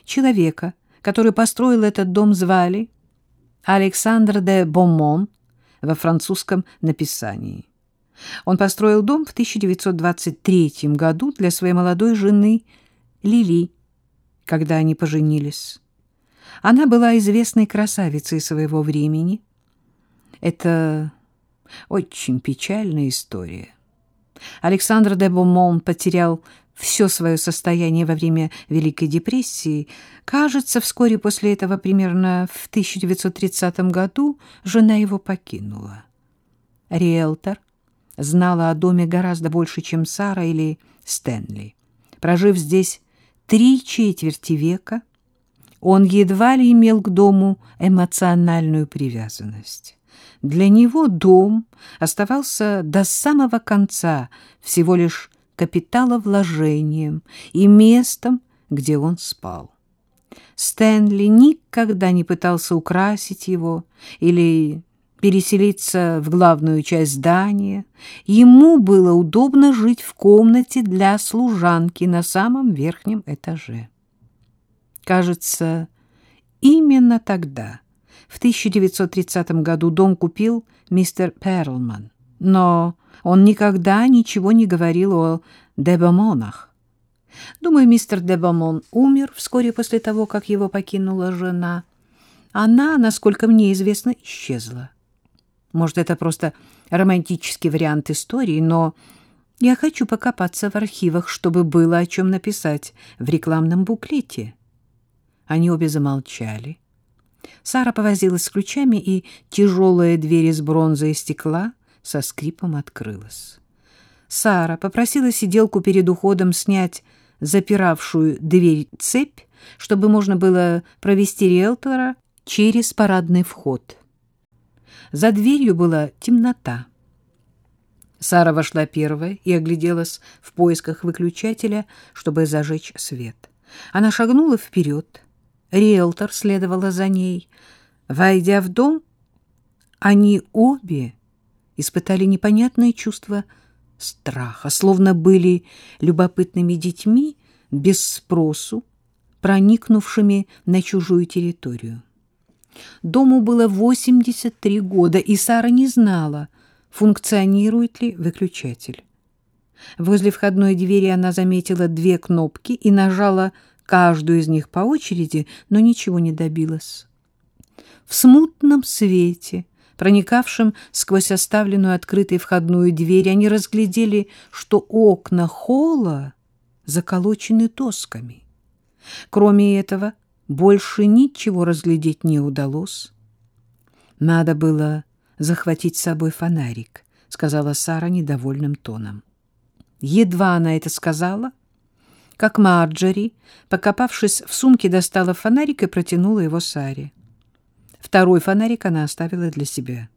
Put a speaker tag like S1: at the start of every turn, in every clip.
S1: Человека, который построил этот дом, звали Александр де Боммон во французском написании. Он построил дом в 1923 году для своей молодой жены Лили, когда они поженились. Она была известной красавицей своего времени. Это очень печальная история. Александр де Боммон потерял все свое состояние во время Великой депрессии. Кажется, вскоре после этого, примерно в 1930 году, жена его покинула. Риэлтор знала о доме гораздо больше, чем Сара или Стэнли. Прожив здесь 3/4 века, он едва ли имел к дому эмоциональную привязанность. Для него дом оставался до самого конца всего лишь капиталовложением и местом, где он спал. Стэнли никогда не пытался украсить его или переселиться в главную часть здания. Ему было удобно жить в комнате для служанки на самом верхнем этаже. Кажется, именно тогда, в 1930 году, дом купил мистер Перлман, но он никогда ничего не говорил о де Бомонах. Думаю, мистер де Бомон умер вскоре после того, как его покинула жена. Она, насколько мне известно, исчезла. Может, это просто романтический вариант истории, но я хочу покопаться в архивах, чтобы было о чем написать в рекламном буклете. Они обе замолчали. Сара повозилась с ключами, и тяжелая дверь из бронзы и стекла со скрипом открылась. Сара попросила сиделку перед уходом снять запиравшую дверь цепь, чтобы можно было провести риэлтора через парадный вход. За дверью была темнота. Сара вошла первая и огляделась в поисках выключателя, чтобы зажечь свет. Она шагнула вперед. Риэлтор следовала за ней. Войдя в дом, они обе испытали непонятное чувство страха, словно были любопытными детьми без спросу, проникнувшими на чужую территорию. Дому было 83 года, и Сара не знала, функционирует ли выключатель. Возле входной двери она заметила 2 кнопки и нажала каждую из них по очереди, но ничего не добилась. В смутном свете, проникавшем сквозь оставленную открытой входную дверь, они разглядели, что окна холла заколочены досками. Кроме этого, больше ничего разглядеть не удалось. «Надо было захватить с собой фонарик», — сказала Сара недовольным тоном. Едва она это сказала, как Марджори, покопавшись в сумке, достала фонарик и протянула его Саре. Второй фонарик она оставила для себя.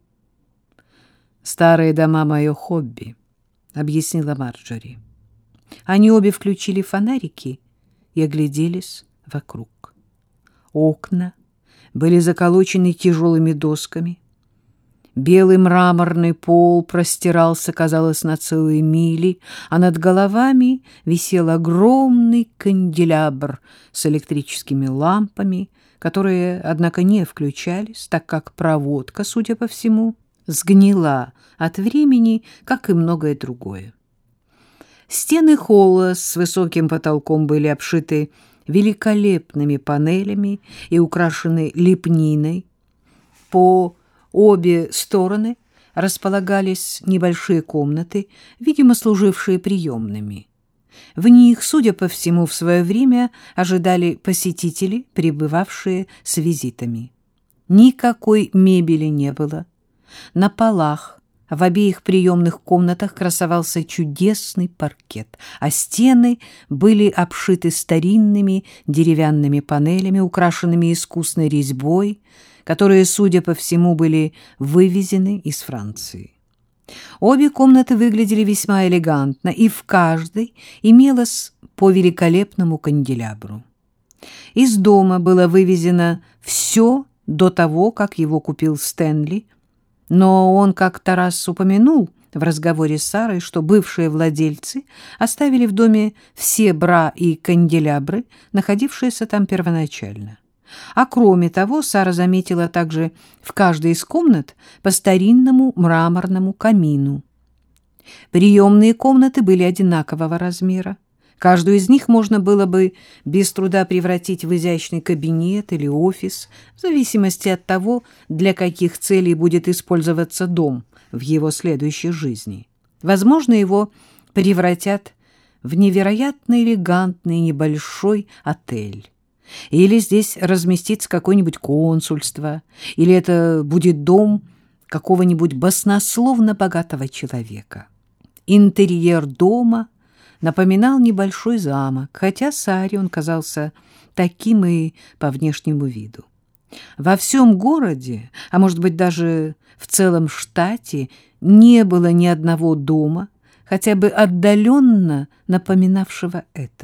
S1: «Старые дома — мое хобби», — объяснила Марджори. Они обе включили фонарики и огляделись вокруг. Окна были заколочены тяжелыми досками. Белый мраморный пол простирался, казалось, на целые мили, а над головами висел огромный канделябр с электрическими лампами, которые, однако, не включались, так как проводка, судя по всему, сгнила от времени, как и многое другое. Стены холла с высоким потолком были обшиты великолепными панелями и украшены лепниной. По обе стороны располагались небольшие комнаты, видимо, служившие приемными. В них, судя по всему, в свое время ожидали посетители, прибывавшие с визитами. Никакой мебели не было. На полах в обеих приемных комнатах красовался чудесный паркет, а стены были обшиты старинными деревянными панелями, украшенными искусной резьбой, которые, судя по всему, были вывезены из Франции. Обе комнаты выглядели весьма элегантно, и в каждой имелось по великолепному канделябру. Из дома было вывезено все до того, как его купил Стэнли, но он как-то раз упомянул в разговоре с Сарой, что бывшие владельцы оставили в доме все бра и канделябры, находившиеся там первоначально. А кроме того, Сара заметила также в каждой из комнат по старинному мраморному камину. Приемные комнаты были одинакового размера. Каждую из них можно было бы без труда превратить в изящный кабинет или офис, в зависимости от того, для каких целей будет использоваться дом в его следующей жизни. Возможно, его превратят в невероятно элегантный небольшой отель. Или здесь разместится какое-нибудь консульство, или это будет дом какого-нибудь баснословно богатого человека. Интерьер дома напоминал небольшой замок, хотя Саре он казался таким и по внешнему виду. Во всем городе, а может быть даже в целом штате, не было ни одного дома, хотя бы отдаленно напоминавшего этот.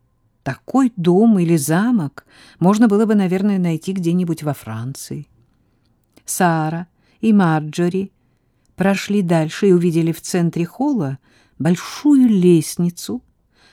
S1: Такой дом или замок можно было бы, наверное, найти где-нибудь во Франции. Сара и Марджори прошли дальше и увидели в центре холла большую лестницу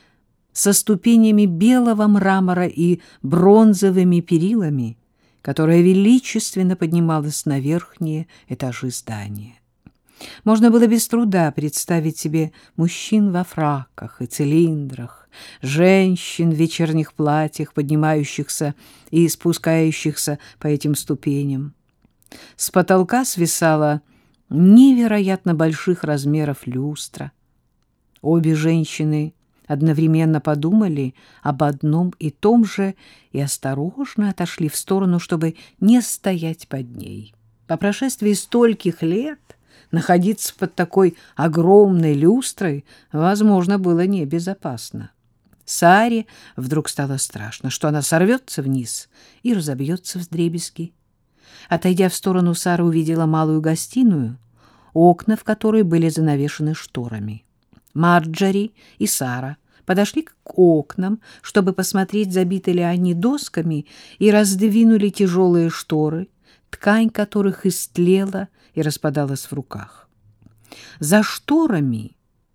S1: со ступенями белого мрамора и бронзовыми перилами, которая величественно поднималась на верхние этажи здания. Можно было без труда представить себе мужчин во фраках и цилиндрах, женщин в вечерних платьях, поднимающихся и спускающихся по этим ступеням. С потолка свисала невероятно больших размеров люстра. Обе женщины одновременно подумали об одном и том же и осторожно отошли в сторону, чтобы не стоять под ней. По прошествии стольких лет находиться под такой огромной люстрой, возможно, было небезопасно. Саре вдруг стало страшно, что она сорвется вниз и разобьется вдребезги. Отойдя в сторону, Сара увидела малую гостиную, окна в которой были занавешены шторами. Марджори и Сара подошли к окнам, чтобы посмотреть, забиты ли они досками, и раздвинули тяжелые шторы, ткань которых истлела и распадалась в руках. За шторами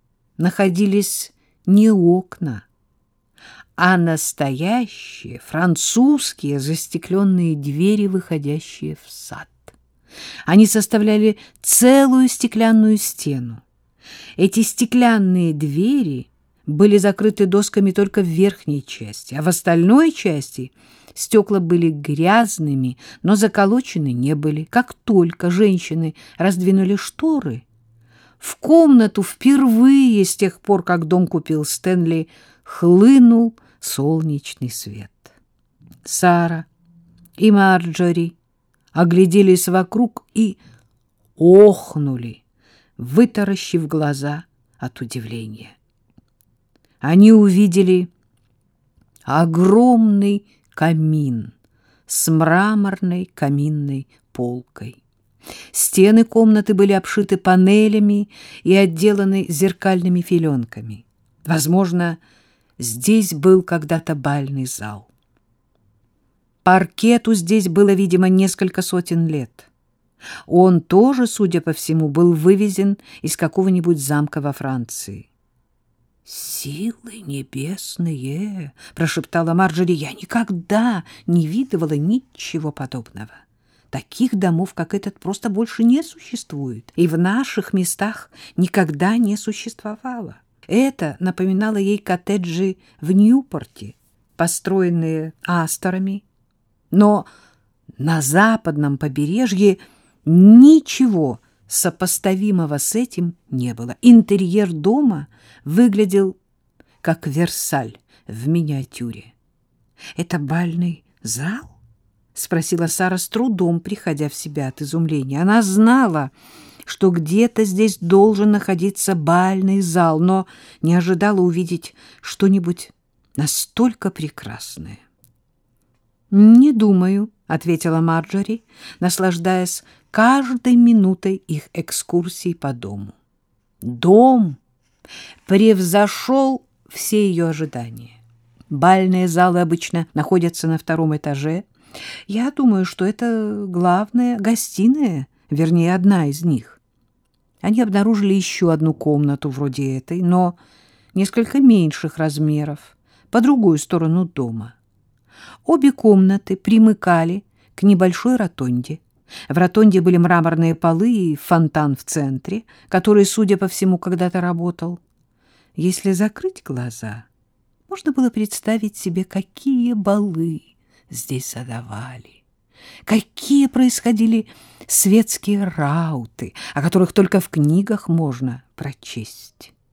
S1: находились не окна, а настоящие французские застекленные двери, выходящие в сад. Они составляли целую стеклянную стену. Эти стеклянные двери были закрыты досками только в верхней части, а в остальной части стекла были грязными, но заколочены не были. Как только женщины раздвинули шторы, в комнату впервые с тех пор, как дом купил Стэнли, хлынул солнечный свет. Сара и Марджори огляделись вокруг и охнули, вытаращив глаза от удивления. Они увидели огромный камин с мраморной каминной полкой. Стены комнаты были обшиты панелями и отделаны зеркальными филенками. Возможно, здесь был когда-то бальный зал. Паркету здесь было, видимо, несколько сотен лет. Он тоже, судя по всему, был вывезен из какого-нибудь замка во Франции. «Силы небесные!» — прошептала Марджори. «Я никогда не видывала ничего подобного. Таких домов, как этот, просто больше не существует, и в наших местах никогда не существовало». Это напоминало ей коттеджи в Ньюпорте, построенные Асторами. Но на западном побережье ничего сопоставимого с этим не было. Интерьер дома выглядел как Версаль в миниатюре. «Это бальный зал?» — спросила Сара, с трудом приходя в себя от изумления. Она знала, что где-то здесь должен находиться бальный зал, но не ожидала увидеть что-нибудь настолько прекрасное. «Не думаю», — ответила Марджори, наслаждаясь каждой минутой их экскурсий по дому. Дом превзошел все ее ожидания. Бальные залы обычно находятся на втором этаже. Я думаю, что это главная гостиная, вернее, одна из них. Они обнаружили еще одну комнату вроде этой, но несколько меньших размеров, по другую сторону дома. Обе комнаты примыкали к небольшой ротонде. В ротонде были мраморные полы и фонтан в центре, который, судя по всему, когда-то работал. Если закрыть глаза, можно было представить себе, какие балы здесь задавали, какие происходили светские рауты, о которых только в книгах можно прочесть.